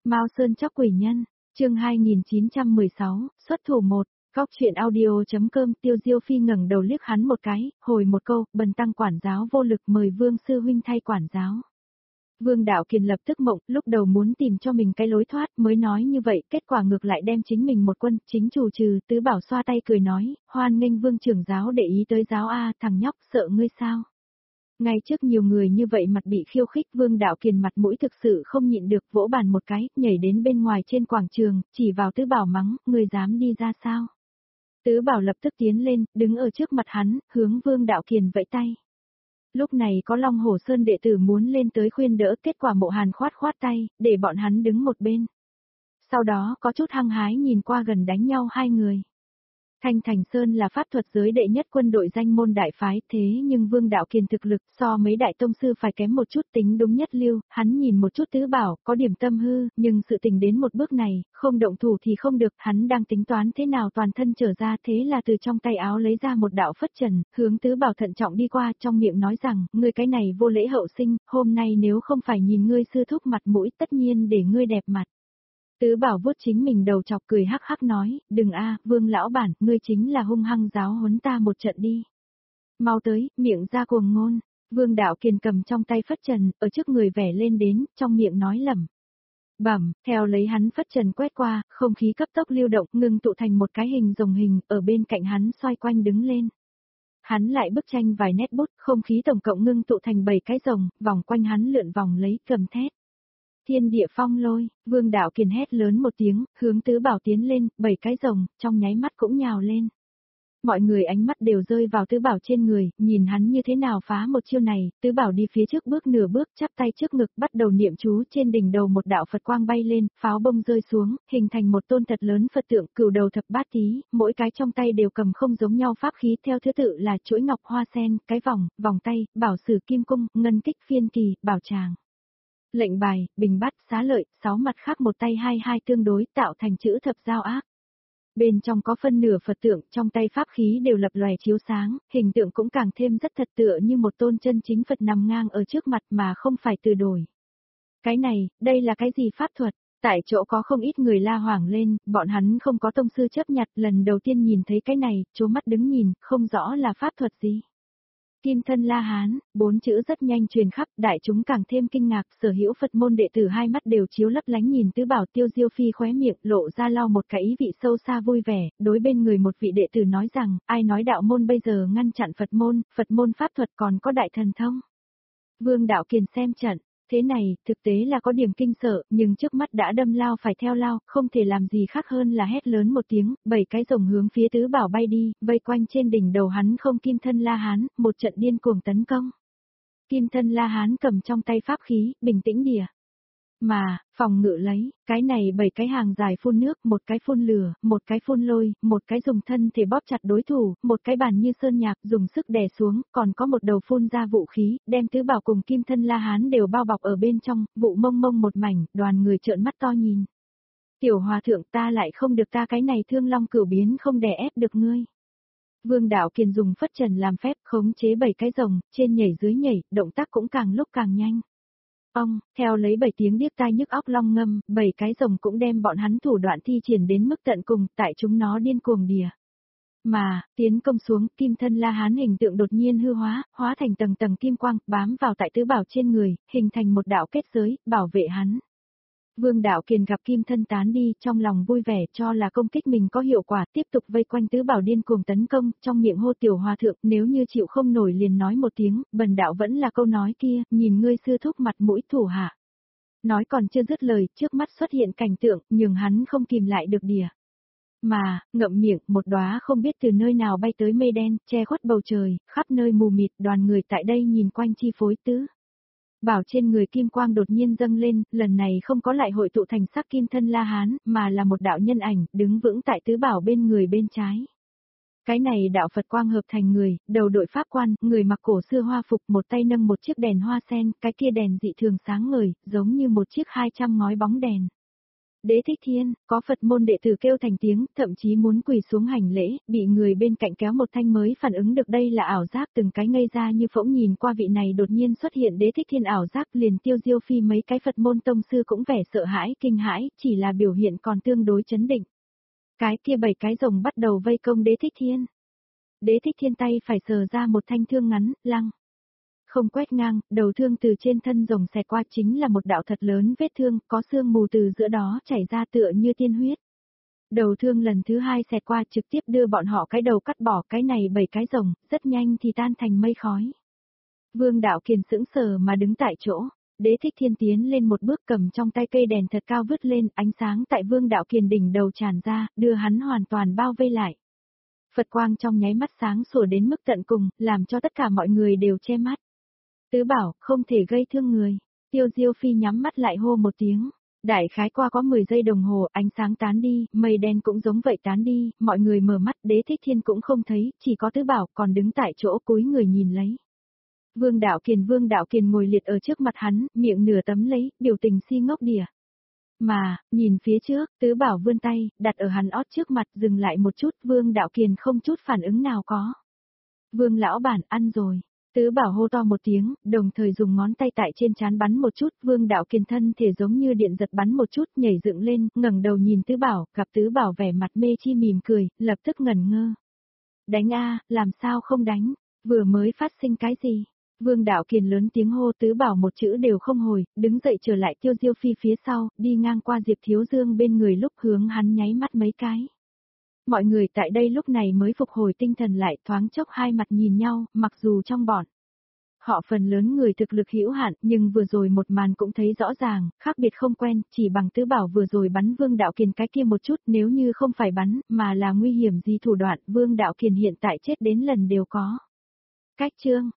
Mao Sơn Chóc Quỷ Nhân, chương 2916, xuất thủ 1, góc truyện audio.com. Tiêu Diêu Phi ngẩng đầu liếc hắn một cái, hồi một câu, bần tăng quản giáo vô lực, mời Vương sư huynh thay quản giáo. Vương Đạo Kiền lập tức mộng, lúc đầu muốn tìm cho mình cái lối thoát, mới nói như vậy, kết quả ngược lại đem chính mình một quân, chính chủ trừ. Tứ Bảo xoa tay cười nói, hoan nghênh Vương trưởng giáo để ý tới giáo a, thằng nhóc, sợ ngươi sao? Ngay trước nhiều người như vậy mặt bị khiêu khích, Vương Đạo Kiền mặt mũi thực sự không nhịn được, vỗ bàn một cái, nhảy đến bên ngoài trên quảng trường, chỉ vào Tứ Bảo mắng, ngươi dám đi ra sao? Tứ Bảo lập tức tiến lên, đứng ở trước mặt hắn, hướng Vương Đạo Kiền vẫy tay. Lúc này có Long Hổ Sơn đệ tử muốn lên tới khuyên đỡ, kết quả Mộ Hàn khoát khoát tay, để bọn hắn đứng một bên. Sau đó có chút hăng hái nhìn qua gần đánh nhau hai người. Thanh Thành Sơn là pháp thuật giới đệ nhất quân đội danh môn đại phái, thế nhưng Vương Đạo Kiền thực lực so mấy đại tông sư phải kém một chút, tính đúng nhất lưu. Hắn nhìn một chút Tứ Bảo, có điểm tâm hư, nhưng sự tình đến một bước này, không động thủ thì không được, hắn đang tính toán thế nào toàn thân trở ra, thế là từ trong tay áo lấy ra một đạo phất trần, hướng Tứ Bảo thận trọng đi qua, trong miệng nói rằng, ngươi cái này vô lễ hậu sinh, hôm nay nếu không phải nhìn ngươi sư thúc mặt mũi, tất nhiên để ngươi đẹp mặt. Tứ Bảo vuốt chính mình đầu chọc cười hắc hắc nói, đừng a, Vương lão bản, ngươi chính là hung hăng giáo huấn ta một trận đi. Mau tới, miệng ra cuồng ngôn. Vương Đạo Kiền cầm trong tay phất trần, ở trước người vẻ lên đến, trong miệng nói lẩm bẩm, theo lấy hắn phất trần quét qua, không khí cấp tốc lưu động, ngưng tụ thành một cái hình rồng hình, ở bên cạnh hắn xoay quanh đứng lên. Hắn lại bức tranh vài nét bút, không khí tổng cộng ngưng tụ thành 7 cái rồng, vòng quanh hắn lượn vòng lấy, cầm thét. Thiên địa phong lôi, Vương Đạo Kiền hét lớn một tiếng, hướng Tứ Bảo tiến lên, 7 cái rồng, trong nháy mắt cũng nhào lên. Mọi người ánh mắt đều rơi vào Tứ Bảo trên người, nhìn hắn như thế nào phá một chiêu này. Tứ Bảo đi phía trước bước nửa bước, chắp tay trước ngực, bắt đầu niệm chú, trên đỉnh đầu một đạo Phật quang bay lên, pháo bông rơi xuống, hình thành một tôn thật lớn Phật tượng, cửu đầu thập bát tí, mỗi cái trong tay đều cầm không giống nhau pháp khí, theo thứ tự là chuỗi ngọc hoa sen, cái vòng, vòng tay, bảo sử kim cung, ngân kích phiên kỳ, bảo tràng. Lệnh bài, bình bát, xá lợi, 6 mặt khác một tay hai tương đối, tạo thành chữ thập giao ác. Bên trong có phân nửa Phật tượng, trong tay pháp khí đều lập lòe chiếu sáng, hình tượng cũng càng thêm rất thật tựa như một tôn chân chính Phật nằm ngang ở trước mặt mà không phải từ đổi. Cái này, đây là cái gì pháp thuật? Tại chỗ có không ít người la hoảng lên, bọn hắn không có tông sư chấp nhặt, lần đầu tiên nhìn thấy cái này, trố mắt đứng nhìn, không rõ là pháp thuật gì. Kim thân La Hán, 4 chữ rất nhanh truyền khắp, đại chúng càng thêm kinh ngạc, sở hữu Phật môn đệ tử hai mắt đều chiếu lấp lánh nhìn Tứ Bảo. Tiêu Diêu Phi khóe miệng, lộ ra lau một cái ý vị sâu xa vui vẻ, đối bên người một vị đệ tử nói rằng, ai nói đạo môn bây giờ ngăn chặn Phật môn pháp thuật còn có đại thần thông. Vương Đạo Kiền xem trận. Thế này, thực tế là có điểm kinh sợ, nhưng trước mắt đã đâm lao phải theo lao, không thể làm gì khác hơn là hét lớn một tiếng, 7 cái rồng hướng phía Tứ Bảo bay đi, vây quanh trên đỉnh đầu hắn không Kim thân La Hán, một trận điên cuồng tấn công. Kim thân La Hán cầm trong tay pháp khí, bình tĩnh đìa. Mà, phòng ngự lấy, cái này 7 cái hàng dài phun nước, một cái phun lửa, một cái phun lôi, một cái dùng thân thể bóp chặt đối thủ, một cái bàn như sơn nhạc dùng sức đè xuống, còn có một đầu phun ra vũ khí, đem Tứ Bảo cùng Kim thân La Hán đều bao bọc ở bên trong, vụ mông mông một mảnh, đoàn người trợn mắt to nhìn. Tiểu hòa thượng, ta lại không được, ta cái này Thương Long Cửu biến không đè ép được ngươi. Vương Đạo Kiền dùng phất trần làm phép khống chế 7 cái rồng, trên nhảy dưới nhảy, động tác cũng càng lúc càng nhanh. Theo lấy 7 tiếng điếc tai nhức óc long ngâm, 7 cái rồng cũng đem bọn hắn thủ đoạn thi triển đến mức tận cùng, tại chúng nó điên cuồng đìa. Mà, tiến công xuống, Kim thân La Hán hình tượng đột nhiên hư hóa, hóa thành tầng tầng kim quang, bám vào tại Tứ Bảo trên người, hình thành một đạo kết giới, bảo vệ hắn. Vương Đạo Kiền gặp Kim thân tán đi, trong lòng vui vẻ cho là công kích mình có hiệu quả, tiếp tục vây quanh Tứ Bảo điên cuồng tấn công, trong miệng hô tiểu hòa thượng, nếu như chịu không nổi liền nói một tiếng, bần đạo vẫn là câu nói kia, nhìn ngươi sư thúc mặt mũi thủ hạ. Nói còn chưa dứt lời, trước mắt xuất hiện cảnh tượng, nhường hắn không kìm lại được đìa. Mà, ngậm miệng, một đóa không biết từ nơi nào bay tới mây đen, che khuất bầu trời, khắp nơi mù mịt, đoàn người tại đây nhìn quanh chi phối Tứ Bảo trên người kim quang đột nhiên dâng lên, lần này không có lại hội tụ thành sắc Kim thân La Hán, mà là một đạo nhân ảnh, đứng vững tại Tứ Bảo bên người bên trái. Cái này đạo Phật quang hợp thành người, đầu đội pháp quan, người mặc cổ xưa hoa phục, một tay nâng một chiếc đèn hoa sen, cái kia đèn dị thường sáng ngời, giống như một chiếc 200 ngói bóng đèn. Đế Thích Thiên, có Phật môn đệ tử kêu thành tiếng, thậm chí muốn quỳ xuống hành lễ, bị người bên cạnh kéo một thanh mới phản ứng được đây là ảo giác, từng cái ngây ra như phỗng nhìn qua vị này đột nhiên xuất hiện Đế Thích Thiên ảo giác, liền Tiêu Diêu Phi mấy cái Phật môn tông sư cũng vẻ sợ hãi, kinh hãi, chỉ là biểu hiện còn tương đối chấn định. Cái kia 7 cái rồng bắt đầu vây công Đế Thích Thiên. Đế Thích Thiên tay phải sờ ra một thanh thương ngắn, lăng. Không quét ngang, đầu thương từ trên thân rồng xẹt qua chính là một đạo thật lớn vết thương, có sương mù từ giữa đó chảy ra tựa như tiên huyết. Đầu thương lần thứ 2 xẹt qua trực tiếp đưa bọn họ cái đầu cắt bỏ, cái này 7 cái rồng, rất nhanh thì tan thành mây khói. Vương Đạo Kiền sững sờ mà đứng tại chỗ, Đế Thích Thiên tiến lên một bước cầm trong tay cây đèn thật cao vứt lên, ánh sáng tại Vương Đạo Kiền đỉnh đầu tràn ra, đưa hắn hoàn toàn bao vây lại. Phật quang trong nháy mắt sáng sủa đến mức tận cùng, làm cho tất cả mọi người đều che mắt. Tứ bảo, không thể gây thương người. Tiêu Diêu Phi nhắm mắt lại hô một tiếng. Đại khái qua có 10 giây đồng hồ, ánh sáng tán đi, mây đen cũng giống vậy tán đi, mọi người mở mắt, Đế Thích Thiên cũng không thấy, chỉ có Tứ bảo còn đứng tại chỗ cúi người nhìn lấy. Vương Đạo Kiền ngồi liệt ở trước mặt hắn, miệng nửa tấm lấy, biểu tình si ngốc đỉa. Mà, nhìn phía trước, Tứ bảo vươn tay, đặt ở hắn ót trước mặt, dừng lại một chút, Vương Đạo Kiền không chút phản ứng nào có. Vương lão bản ăn rồi. Tứ bảo hô to một tiếng, đồng thời dùng ngón tay tại trên trán bắn một chút, Vương Đạo Kiền thân thể giống như điện giật bắn một chút, nhảy dựng lên, ngẩng đầu nhìn Tứ bảo, gặp Tứ bảo vẻ mặt mê chi mỉm cười, lập tức ngẩn ngơ. Đánh a, làm sao không đánh, vừa mới phát sinh cái gì? Vương Đạo Kiền lớn tiếng hô, Tứ bảo một chữ đều không hồi, đứng dậy trở lại Tiêu Diêu Phi phía sau, đi ngang qua Diệp Thiếu Dương bên người lúc hướng hắn nháy mắt mấy cái. Mọi người tại đây lúc này mới phục hồi tinh thần lại, thoáng chốc hai mặt nhìn nhau, mặc dù trong bọn họ phần lớn người thực lực hữu hạn, nhưng vừa rồi một màn cũng thấy rõ ràng, khác biệt không quen, chỉ bằng Tứ bảo vừa rồi bắn Vương Đạo Kiền cái kia một chút, nếu như không phải bắn, mà là nguy hiểm gì thủ đoạn, Vương Đạo Kiền hiện tại chết đến lần đều có. Cách chương